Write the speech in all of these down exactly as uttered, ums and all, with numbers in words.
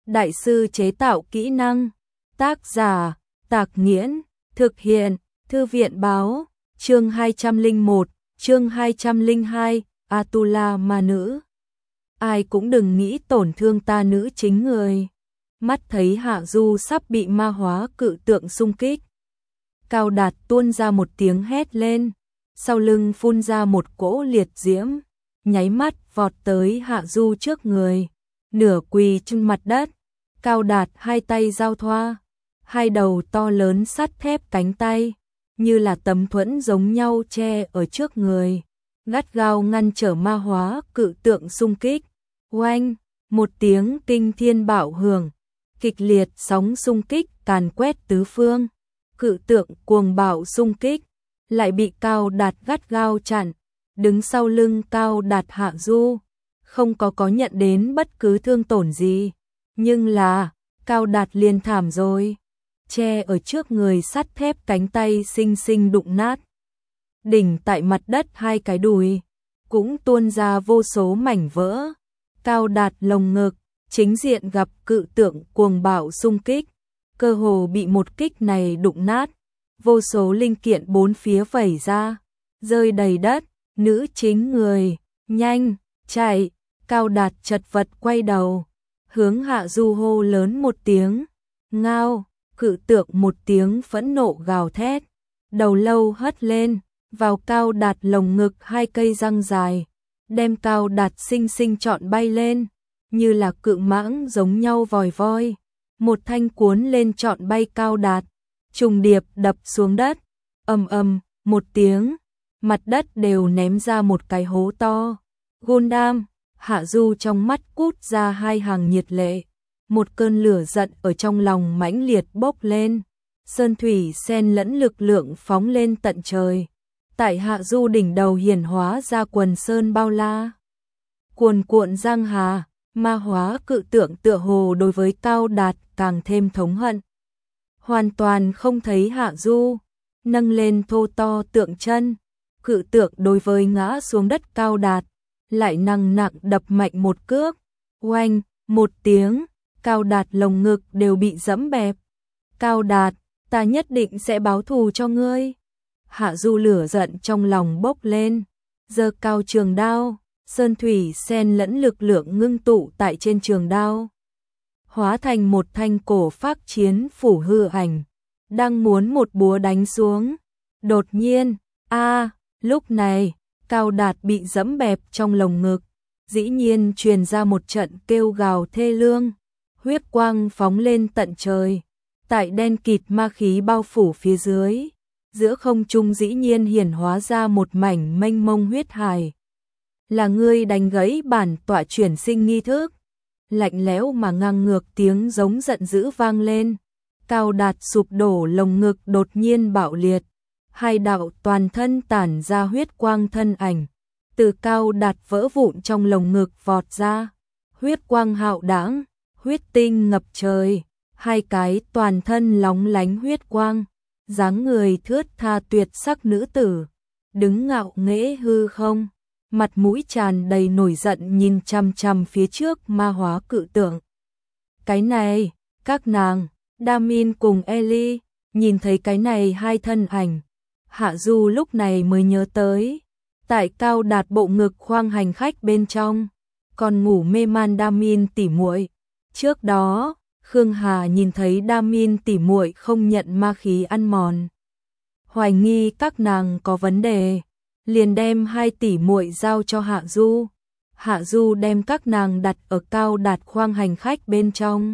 Đại sư chế tạo kỹ năng. Tác giả Tạc Nghiễn. Thực hiện Thư viện báo. Chương hai trăm lẻ một, chương hai trăm lẻ hai, Atula ma nữ. Ai cũng đừng nghĩ tổn thương ta nữ chính người. Mắt thấy Hạ Du sắp bị ma hóa cự tượng xung kích. Cao Đạt tuôn ra một tiếng hét lên, sau lưng phun ra một cỗ liệt diễm, nháy mắt vọt tới Hạ Du trước người, nửa quỳ trên mặt đất. Cao Đạt hai tay giao thoa, hai đầu to lớn sắt thép cánh tay, như là tấm thuẫn giống nhau che ở trước người, gắt gao ngăn trở ma hóa cự tượng xung kích. Oanh, một tiếng kinh thiên bạo hưởng, kịch liệt sóng xung kích càn quét tứ phương. Cự tượng cuồng bạo xung kích, lại bị Cao Đạt gắt gao chặn, đứng sau lưng Cao Đạt Hạ Du, không có có nhận đến bất cứ thương tổn gì, nhưng là, Cao Đạt liền thảm rồi, che ở trước người sắt thép cánh tay xinh xinh đụng nát. Đỉnh tại mặt đất hai cái đùi, cũng tuôn ra vô số mảnh vỡ. Cao Đạt lồng ngực, chính diện gặp cự tượng cuồng bạo xung kích, cơ hồ bị một kích này đụng nát, vô số linh kiện bốn phía vẩy ra, rơi đầy đất. Nữ chính người, nhanh, chạy. Cao Đạt chật vật quay đầu, hướng Hạ Du hô lớn một tiếng, ngao. Cự tượng một tiếng phẫn nộ gào thét, đầu lâu hất lên, vào Cao Đạt lồng ngực hai cây răng dài, đem Cao Đạt xinh xinh trọn bay lên, như là cự mãng giống nhau vòi voi. Một thanh cuốn lên trọn bay Cao Đạt, trùng điệp đập xuống đất, ầm ầm một tiếng, mặt đất đều ném ra một cái hố to. Gundam. Hạ Du trong mắt cút ra hai hàng nhiệt lệ, một cơn lửa giận ở trong lòng mãnh liệt bốc lên, sơn thủy xen lẫn lực lượng phóng lên tận trời. Tại Hạ Du đỉnh đầu hiển hóa ra quần sơn bao la, cuồn cuộn giang hà. Ma hóa cự tượng tựa hồ đối với Cao Đạt càng thêm thống hận, hoàn toàn không thấy Hạ Du, nâng lên thô to tượng chân. Cự tượng đối với ngã xuống đất Cao Đạt, lại năng nặng đập mạnh một cước. Oanh, một tiếng, Cao Đạt lồng ngực đều bị dẫm bẹp. Cao Đạt, ta nhất định sẽ báo thù cho ngươi. Hạ Du lửa giận trong lòng bốc lên, giơ cao trường đao, sơn thủy xen lẫn lực lượng ngưng tụ tại trên trường đao, hóa thành một thanh cổ phác chiến phủ hư ảnh, đang muốn một búa đánh xuống. Đột nhiên, a, lúc này, Cao Đạt bị dẫm bẹp trong lồng ngực, dĩ nhiên truyền ra một trận kêu gào thê lương, huyết quang phóng lên tận trời, tại đen kịt ma khí bao phủ phía dưới, giữa không trung dĩ nhiên hiển hóa ra một mảnh mênh mông huyết hải. Là ngươi đánh gãy bản tọa chuyển sinh nghi thức. Lạnh lẽo mà ngang ngược tiếng giống giận dữ vang lên. Cao Đạt sụp đổ lồng ngực đột nhiên bạo liệt, hai đạo toàn thân tản ra huyết quang thân ảnh từ Cao Đạt vỡ vụn trong lồng ngực vọt ra, huyết quang hạo đãng, huyết tinh ngập trời, hai cái toàn thân lóng lánh huyết quang, dáng người thướt tha tuyệt sắc nữ tử, đứng ngạo nghễ hư không, mặt mũi tràn đầy nổi giận nhìn chằm chằm phía trước ma hóa cự tượng. Cái này, các nàng, Damin cùng Ellie, nhìn thấy cái này hai thân ảnh, Hạ Du lúc này mới nhớ tới, tại Cao Đạt bộ ngực khoang hành khách bên trong, còn ngủ mê man Damin tỉ muội. Trước đó, Khương Hà nhìn thấy Damin tỉ muội không nhận ma khí ăn mòn, hoài nghi các nàng có vấn đề, liền đem hai tỷ muội giao cho Hạ Du. Hạ Du đem các nàng đặt ở Cao Đạt khoang hành khách bên trong.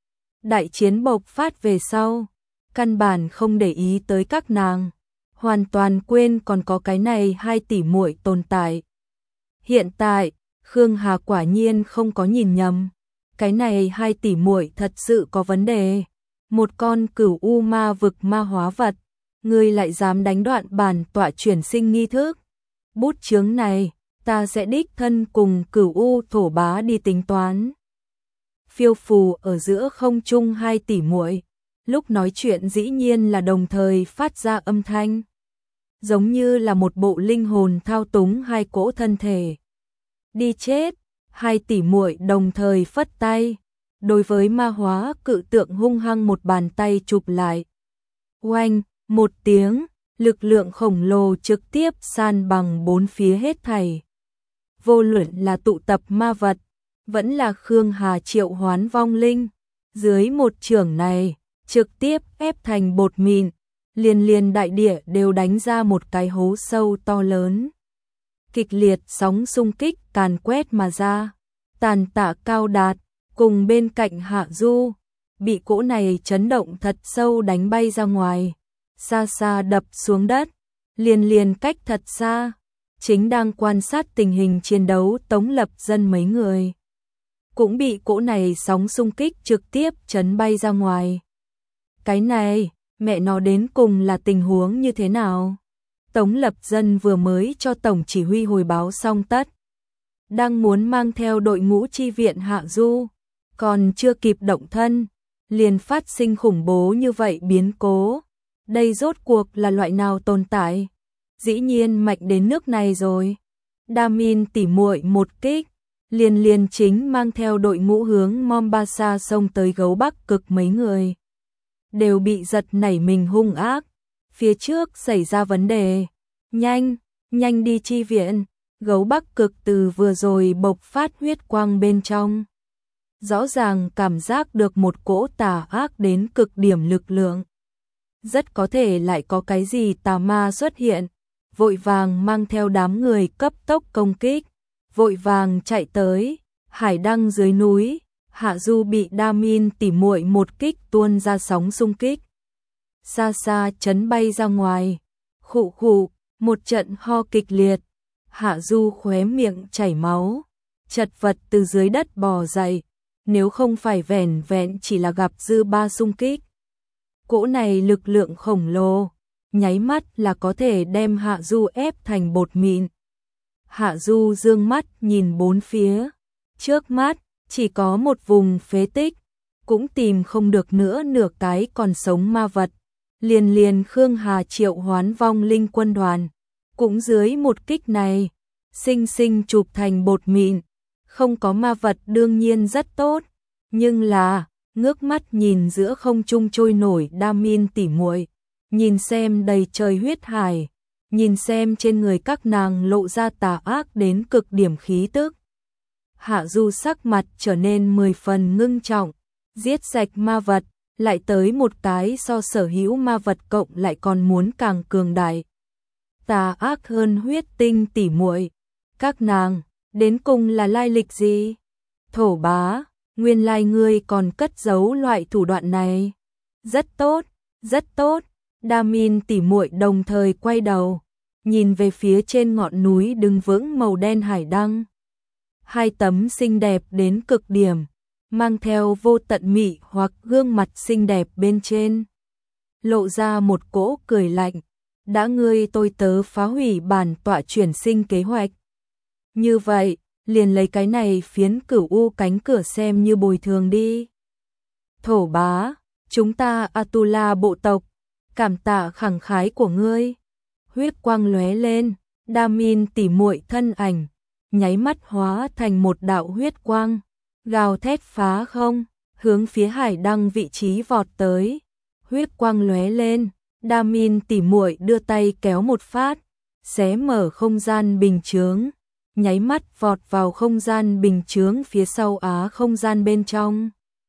Đại chiến bộc phát về sau, căn bản không để ý tới các nàng, hoàn toàn quên còn có cái này hai tỷ muội tồn tại. Hiện tại, Khương Hà quả nhiên không có nhìn nhầm, cái này hai tỷ muội thật sự có vấn đề. Một con cửu u ma vực ma hóa vật, ngươi lại dám đánh đoạn bản tọa chuyển sinh nghi thức. Bút chướng này, ta sẽ đích thân cùng cửu u thổ bá đi tính toán. Phiêu phù ở giữa không trung hai tỷ muội, lúc nói chuyện dĩ nhiên là đồng thời phát ra âm thanh, giống như là một bộ linh hồn thao túng hai cỗ thân thể. Đi chết, hai tỷ muội đồng thời phất tay, đối với ma hóa cự tượng hung hăng một bàn tay chụp lại. Oanh, một tiếng, lực lượng khổng lồ trực tiếp san bằng bốn phía hết thảy. Vô luận là tụ tập ma vật, vẫn là Khương Hà triệu hoán vong linh, dưới một chưởng này, trực tiếp ép thành bột mịn, liền liền đại địa đều đánh ra một cái hố sâu to lớn. Kịch liệt sóng xung kích càn quét mà ra, Tàn Tạ Cao Đạt cùng bên cạnh Hạ Du, bị cỗ này chấn động thật sâu đánh bay ra ngoài, xa xa đập xuống đất, liền liền cách thật xa, chính đang quan sát tình hình chiến đấu Tống Lập Dân mấy người. Cũng bị cỗ này sóng xung kích trực tiếp chấn bay ra ngoài. Cái này, mẹ nó đến cùng là tình huống như thế nào? Tống Lập Dân vừa mới cho Tổng chỉ huy hồi báo xong tất. Đang muốn mang theo đội ngũ chi viện Hạ Du, còn chưa kịp động thân, liền phát sinh khủng bố như vậy biến cố. Đây rốt cuộc là loại nào tồn tại? Dĩ nhiên mạnh đến nước này rồi. Đa Min tỉ muội một kích, liền liền chính mang theo đội ngũ hướng Mombasa xông tới Gấu Bắc Cực mấy người. Đều bị giật nảy mình hung ác. Phía trước xảy ra vấn đề. Nhanh, nhanh đi chi viện. Gấu Bắc Cực từ vừa rồi bộc phát huyết quang bên trong. Rõ ràng cảm giác được một cỗ tà ác đến cực điểm lực lượng. Rất có thể lại có cái gì tà ma xuất hiện. Vội vàng mang theo đám người cấp tốc công kích. Vội vàng chạy tới. Hải Đăng dưới núi. Hạ Du bị Đa Min tỉ muội một kích tuôn ra sóng xung kích. Xa xa chấn bay ra ngoài. Khụ khụ, một trận ho kịch liệt. Hạ Du khóe miệng chảy máu. Chật vật từ dưới đất bò dậy. Nếu không phải vẻn vẹn chỉ là gặp dư ba xung kích. Cỗ này lực lượng khổng lồ. Nháy mắt là có thể đem Hạ Du ép thành bột mịn. Hạ Du dương mắt nhìn bốn phía. Trước mắt, chỉ có một vùng phế tích. Cũng tìm không được nữa nửa cái còn sống ma vật. Liền liền Khương Hà triệu hoán vong linh quân đoàn. Cũng dưới một kích này, sinh sinh chụp thành bột mịn. Không có ma vật đương nhiên rất tốt. Nhưng là, ngước mắt nhìn giữa không trung trôi nổi Đa Min tỉ muội, nhìn xem đầy trời huyết hải, nhìn xem trên người các nàng lộ ra tà ác đến cực điểm khí tức. Hạ Du sắc mặt trở nên mười phần ngưng trọng, giết sạch ma vật, lại tới một cái so sở hữu ma vật cộng lại còn muốn càng cường đại. Tà ác hơn huyết tinh tỉ muội, các nàng, đến cùng là lai lịch gì? Thổ bá, nguyên lai ngươi còn cất giấu loại thủ đoạn này. Rất tốt, rất tốt. Đa Min tỉ muội đồng thời quay đầu, nhìn về phía trên ngọn núi đứng vững màu đen hải đăng. Hai tấm xinh đẹp đến cực điểm, mang theo vô tận mị hoặc gương mặt xinh đẹp bên trên. Lộ ra một cỗ cười lạnh, đã ngươi tôi tớ phá hủy bản tọa chuyển sinh kế hoạch. Như vậy, liền lấy cái này phiến cửu u cánh cửa xem như bồi thường đi. Thổ bá, chúng ta Atula bộ tộc, cảm tạ khẳng khái của ngươi. Huyết quang lóe lên, Đa Min tỉ muội thân ảnh, nháy mắt hóa thành một đạo huyết quang, gào thét phá không, hướng phía hải đăng vị trí vọt tới. Huyết quang lóe lên, Đa Min tỉ muội đưa tay kéo một phát, xé mở không gian bình chướng, nháy mắt vọt vào không gian bình chướng phía sau á không gian bên trong.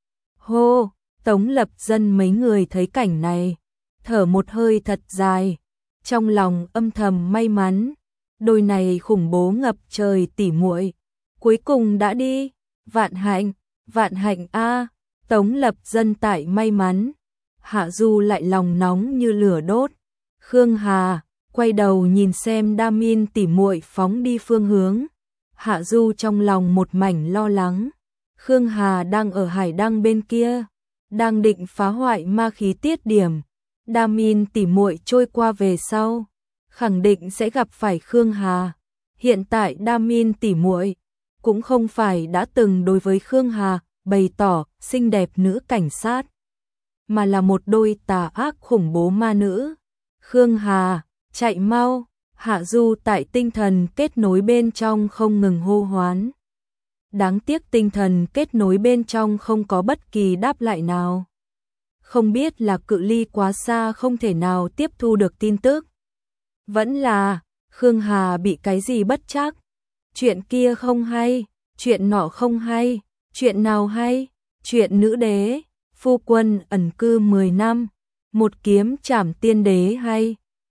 Hô, Tống Lập Dân mấy người thấy cảnh này, thở một hơi thật dài, trong lòng âm thầm may mắn, đôi này khủng bố ngập trời tỉ muội, cuối cùng đã đi, vạn hạnh, vạn hạnh a. Tống Lập Dân tại may mắn, Hạ Du lại lòng nóng như lửa đốt. Khương Hà quay đầu nhìn xem Đa Min tỉ muội phóng đi phương hướng, Hạ Du trong lòng một mảnh lo lắng. Khương Hà đang ở hải đăng bên kia, đang định phá hoại ma khí tiết điểm. Đa Min tỉ muội trôi qua về sau, khẳng định sẽ gặp phải Khương Hà. Hiện tại Đa Min tỉ muội cũng không phải đã từng đối với Khương Hà bày tỏ xinh đẹp nữ cảnh sát, mà là một đôi tà ác khủng bố ma nữ. Khương Hà, chạy mau! Hạ Du tại tinh thần kết nối bên trong không ngừng hô hoán. đáng tiếc tinh thần kết nối bên trong không có bất kỳ đáp lại nào. Không biết là cự ly quá xa không thể nào tiếp thu được tin tức. Vẫn là, Khương Hà bị cái gì bất trắc. Chuyện kia không hay, chuyện nọ không hay, chuyện nào hay, chuyện nữ đế, phu quân ẩn cư mười năm, một kiếm trảm tiên đế hay,